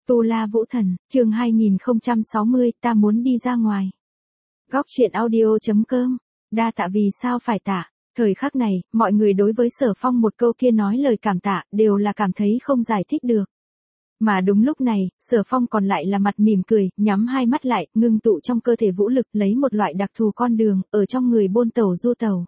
Tu La Vũ Thần, chương 2060, ta muốn đi ra ngoài. Góc truyện audio.com, đa tạ vì sao phải tạ. Thời khắc này, mọi người đối với Sở Phong một câu kia nói lời cảm tạ, đều là cảm thấy không giải thích được. Mà đúng lúc này, Sở Phong còn lại là mặt mỉm cười, nhắm hai mắt lại, ngưng tụ trong cơ thể vũ lực lấy một loại đặc thù con đường, ở trong người bôn tẩu du tẩu.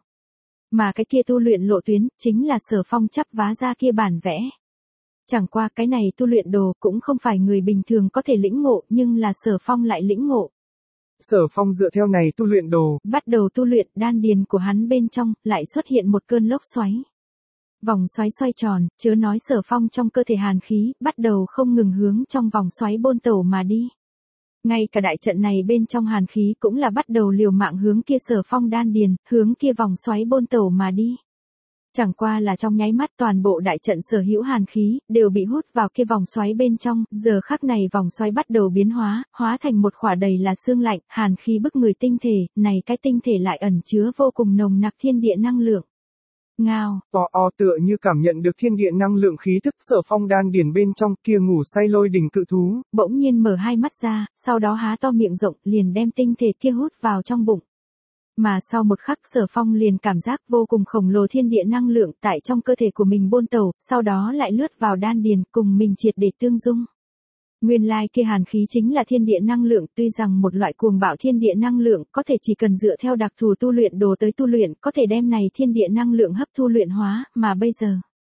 Mà cái kia tu luyện lộ tuyến, chính là Sở Phong chắp vá ra kia bản vẽ. Chẳng qua cái này tu luyện đồ cũng không phải người bình thường có thể lĩnh ngộ, nhưng là Sở Phong lại lĩnh ngộ. Sở Phong dựa theo này tu luyện đồ, bắt đầu tu luyện, đan điền của hắn bên trong, lại xuất hiện một cơn lốc xoáy. Vòng xoáy xoay tròn, chớ nói Sở Phong trong cơ thể hàn khí, bắt đầu không ngừng hướng trong vòng xoáy bôn tẩu mà đi. Ngay cả đại trận này bên trong hàn khí cũng là bắt đầu liều mạng hướng kia Sở Phong đan điền, hướng kia vòng xoáy bôn tẩu mà đi. Chẳng qua là trong nháy mắt toàn bộ đại trận sở hữu hàn khí, đều bị hút vào kia vòng xoáy bên trong, giờ khắc này vòng xoáy bắt đầu biến hóa, hóa thành một khỏa đầy là xương lạnh, hàn khí bức người tinh thể, này cái tinh thể lại ẩn chứa vô cùng nồng nặc thiên địa năng lượng. Ngao, tựa như cảm nhận được thiên địa năng lượng khí thức Sở Phong đan điền bên trong kia ngủ say lôi đình cự thú, bỗng nhiên mở hai mắt ra, sau đó há to miệng rộng, liền đem tinh thể kia hút vào trong bụng. Mà sau một khắc Sở Phong liền cảm giác vô cùng khổng lồ thiên địa năng lượng tại trong cơ thể của mình bôn tẩu, sau đó lại lướt vào đan điền cùng mình triệt để tương dung. Nguyên lai kia hàn khí chính là thiên địa năng lượng, tuy rằng một loại cuồng bạo thiên địa năng lượng, có thể chỉ cần dựa theo đặc thù tu luyện đồ tới tu luyện, có thể đem này thiên địa năng lượng hấp thu luyện hóa, mà bây giờ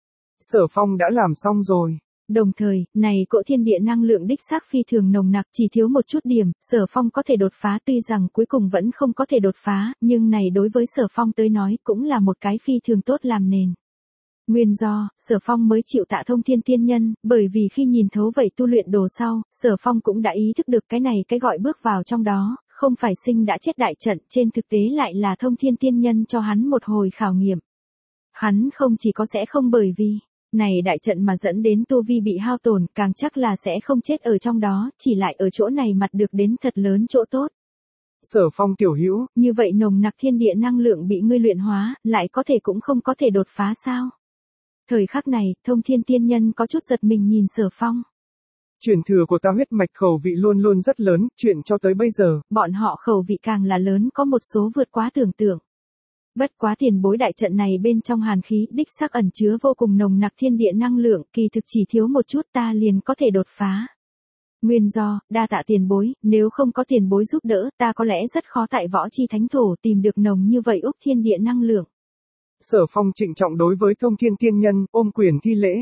Sở Phong đã làm xong rồi. Đồng thời, này cỗ thiên địa năng lượng đích xác phi thường nồng nặc, chỉ thiếu một chút điểm, Sở Phong có thể đột phá, tuy rằng cuối cùng vẫn không có thể đột phá, nhưng này đối với Sở Phong tới nói cũng là một cái phi thường tốt làm nền. Nguyên do, Sở Phong mới chịu tạ Thông Thiên Tiên Nhân, bởi vì khi nhìn thấu vậy tu luyện đồ sau, Sở Phong cũng đã ý thức được cái này cái gọi bước vào trong đó, không phải sinh đã chết đại trận, trên thực tế lại là Thông Thiên Tiên Nhân cho hắn một hồi khảo nghiệm. Hắn không chỉ có sẽ không bởi vì này đại trận mà dẫn đến tu vi bị hao tổn, càng chắc là sẽ không chết ở trong đó, chỉ lại ở chỗ này mặt được đến thật lớn chỗ tốt. Sở Phong tiểu hữu, như vậy nồng nặc thiên địa năng lượng bị ngươi luyện hóa, lại có thể cũng không có thể đột phá sao? Thời khắc này, Thông Thiên Tiên Nhân có chút giật mình nhìn Sở Phong. Truyền thừa của ta huyết mạch khẩu vị luôn luôn rất lớn, chuyện cho tới bây giờ, bọn họ khẩu vị càng là lớn, có một số vượt quá tưởng tượng. Bất quá tiền bối đại trận này bên trong hàn khí đích xác ẩn chứa vô cùng nồng nặc thiên địa năng lượng, kỳ thực chỉ thiếu một chút ta liền có thể đột phá. Nguyên do, đa tạ tiền bối, nếu không có tiền bối giúp đỡ, ta có lẽ rất khó tại võ chi thánh thổ tìm được nồng như vậy úc thiên địa năng lượng. Sở Phong trịnh trọng đối với Thông Thiên Tiên Nhân, ôm quyền thi lễ.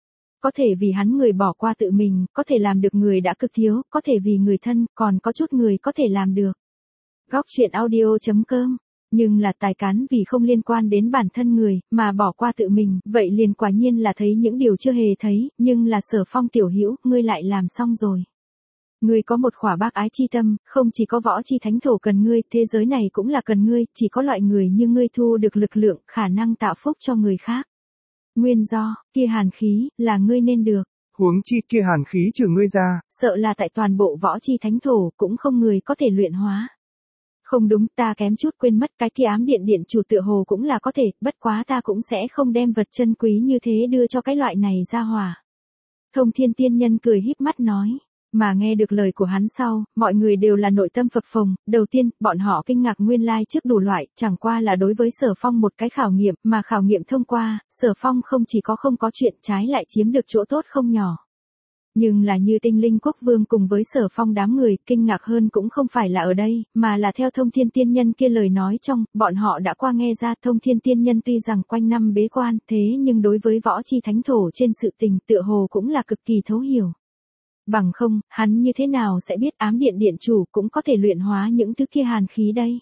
Có thể vì hắn người bỏ qua tự mình, có thể làm được người đã cực thiếu, có thể vì người thân, còn có chút người có thể làm được. Góc truyện audio.com. Nhưng là tài cán vì không liên quan đến bản thân người, mà bỏ qua tự mình, vậy liền quả nhiên là thấy những điều chưa hề thấy, nhưng là Sở Phong tiểu hữu, ngươi lại làm xong rồi. Ngươi có một khỏa bác ái chi tâm, không chỉ có võ chi thánh thổ cần ngươi, thế giới này cũng là cần ngươi, chỉ có loại người như ngươi thu được lực lượng, khả năng tạo phúc cho người khác. Nguyên do, kia hàn khí, là ngươi nên được. Huống chi kia hàn khí trừ ngươi ra, sợ là tại toàn bộ võ chi thánh thổ, cũng không người có thể luyện hóa. Không đúng, ta kém chút quên mất cái kia ám điện điện chủ tựa hồ cũng là có thể, bất quá ta cũng sẽ không đem vật chân quý như thế đưa cho cái loại này ra hỏa. Thông Thiên Tiên Nhân cười híp mắt nói, mà nghe được lời của hắn sau, mọi người đều là nội tâm phập phồng, đầu tiên, bọn họ kinh ngạc nguyên lai trước đủ loại, chẳng qua là đối với Sở Phong một cái khảo nghiệm, mà khảo nghiệm thông qua, Sở Phong không chỉ có không có chuyện trái lại chiếm được chỗ tốt không nhỏ. Nhưng là như Tinh Linh Quốc Vương cùng với Sở Phong đám người, kinh ngạc hơn cũng không phải là ở đây, mà là theo Thông Thiên Tiên Nhân kia lời nói trong, bọn họ đã qua nghe ra Thông Thiên Tiên Nhân tuy rằng quanh năm bế quan, thế nhưng đối với võ chi thánh thổ trên sự tình tựa hồ cũng là cực kỳ thấu hiểu. Bằng không, hắn như thế nào sẽ biết ám điện điện chủ cũng có thể luyện hóa những thứ kia hàn khí đây?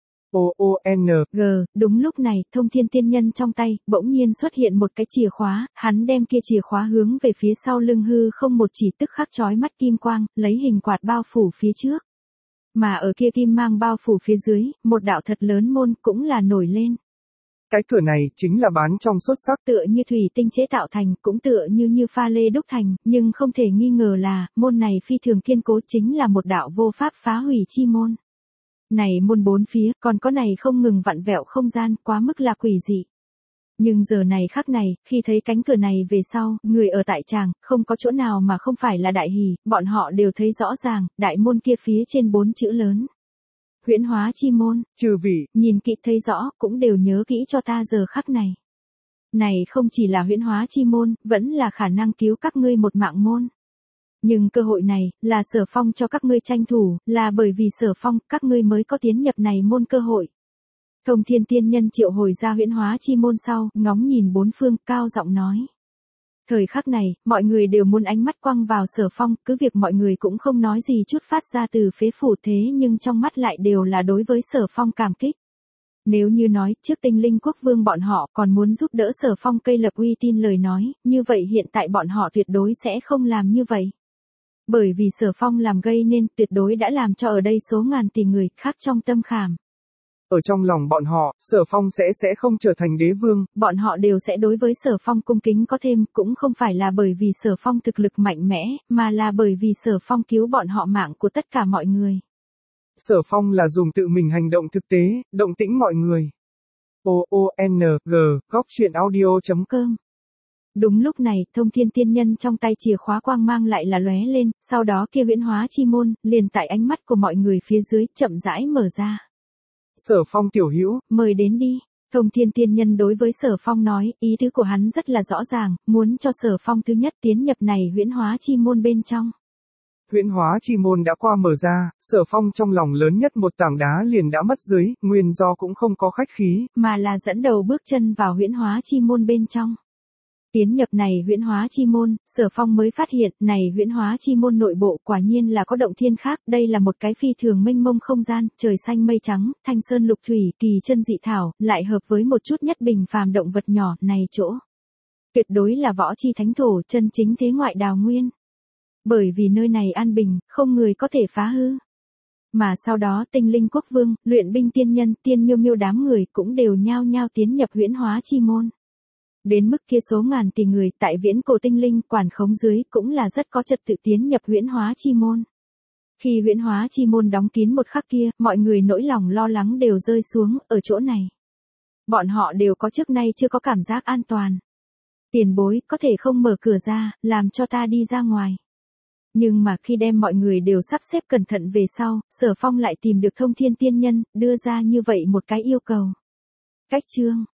Đúng lúc này, Thông Thiên Tiên Nhân trong tay, bỗng nhiên xuất hiện một cái chìa khóa, hắn đem kia chìa khóa hướng về phía sau lưng hư không một chỉ tức khắc chói mắt kim quang, lấy hình quạt bao phủ phía trước. Mà ở kia kim mang bao phủ phía dưới, một đạo thật lớn môn cũng là nổi lên. Cái cửa này chính là bán trong xuất sắc, tựa như thủy tinh chế tạo thành, cũng tựa như pha lê đúc thành, nhưng không thể nghi ngờ là, môn này phi thường kiên cố chính là một đạo vô pháp phá hủy chi môn. Này môn bốn phía, còn có này không ngừng vặn vẹo không gian, quá mức là quỷ dị. Nhưng giờ này khắc này, khi thấy cánh cửa này về sau, người ở tại tràng, không có chỗ nào mà không phải là đại hỷ, bọn họ đều thấy rõ ràng, đại môn kia phía trên 4 chữ lớn. Huyễn Hóa Chi Môn, Chư vị, nhìn kỹ thấy rõ, cũng đều nhớ kỹ cho ta giờ khắc này. Này không chỉ là huyễn hóa chi môn, vẫn là khả năng cứu các ngươi một mạng môn. Nhưng cơ hội này, là Sở Phong cho các ngươi tranh thủ, là bởi vì Sở Phong, các ngươi mới có tiến nhập này môn cơ hội. Thông Thiên Tiên Nhân triệu hồi ra huyễn hóa chi môn sau, ngóng nhìn bốn phương, cao giọng nói. Thời khắc này, mọi người đều muốn ánh mắt quăng vào Sở Phong, cứ việc mọi người cũng không nói gì chút phát ra từ phế phủ thế nhưng trong mắt lại đều là đối với Sở Phong cảm kích. Nếu như nói trước Tinh Linh Quốc Vương bọn họ còn muốn giúp đỡ Sở Phong cây lập uy tin lời nói, như vậy hiện tại bọn họ tuyệt đối sẽ không làm như vậy. Bởi vì Sở Phong làm gây nên tuyệt đối đã làm cho ở đây số ngàn tỷ người khác trong tâm khảm. Ở trong lòng bọn họ, Sở Phong sẽ không trở thành đế vương. Bọn họ đều sẽ đối với Sở Phong cung kính có thêm, cũng không phải là bởi vì Sở Phong thực lực mạnh mẽ, mà là bởi vì Sở Phong cứu bọn họ mạng của tất cả mọi người. Sở Phong là dùng tự mình hành động thực tế, động tĩnh mọi người. OONG, góc truyện audio.com. Đúng lúc này, Thông Thiên Tiên Nhân trong tay chìa khóa quang mang lại là lóe lên, sau đó kia huyễn hóa chi môn, liền tại ánh mắt của mọi người phía dưới, chậm rãi mở ra. Sở Phong tiểu hữu, mời đến đi. Thông Thiên Tiên Nhân đối với Sở Phong nói, ý tứ của hắn rất là rõ ràng, muốn cho Sở Phong thứ nhất tiến nhập này huyễn hóa chi môn bên trong. Huyễn hóa chi môn đã qua mở ra, Sở Phong trong lòng lớn nhất một tảng đá liền đã mất dưới, nguyên do cũng không có khách khí, mà là dẫn đầu bước chân vào huyễn hóa chi môn bên trong. Tiến nhập này huyễn hóa chi môn, Sở Phong mới phát hiện, này huyễn hóa chi môn nội bộ quả nhiên là có động thiên khác, đây là một cái phi thường mênh mông không gian, trời xanh mây trắng, thanh sơn lục thủy, kỳ chân dị thảo, lại hợp với một chút nhất bình phàm động vật nhỏ, này chỗ. Tuyệt đối là võ chi thánh thổ, chân chính thế ngoại đào nguyên. Bởi vì nơi này an bình, không người có thể phá hư. Mà sau đó Tinh Linh Quốc Vương, luyện binh tiên nhân, tiên miêu miêu đám người cũng đều nhao nhao tiến nhập huyễn hóa chi môn. Đến mức kia số ngàn tỷ người tại viễn cổ tinh linh quản khống dưới cũng là rất có trật tự tiến nhập huyễn hóa chi môn. Khi huyễn hóa chi môn đóng kín một khắc kia, mọi người nỗi lòng lo lắng đều rơi xuống ở chỗ này. Bọn họ đều có trước nay chưa có cảm giác an toàn. Tiền bối có thể không mở cửa ra, làm cho ta đi ra ngoài. Nhưng mà khi đem mọi người đều sắp xếp cẩn thận về sau, Sở Phong lại tìm được Thông Thiên Tiên Nhân, đưa ra như vậy một cái yêu cầu. Cách chương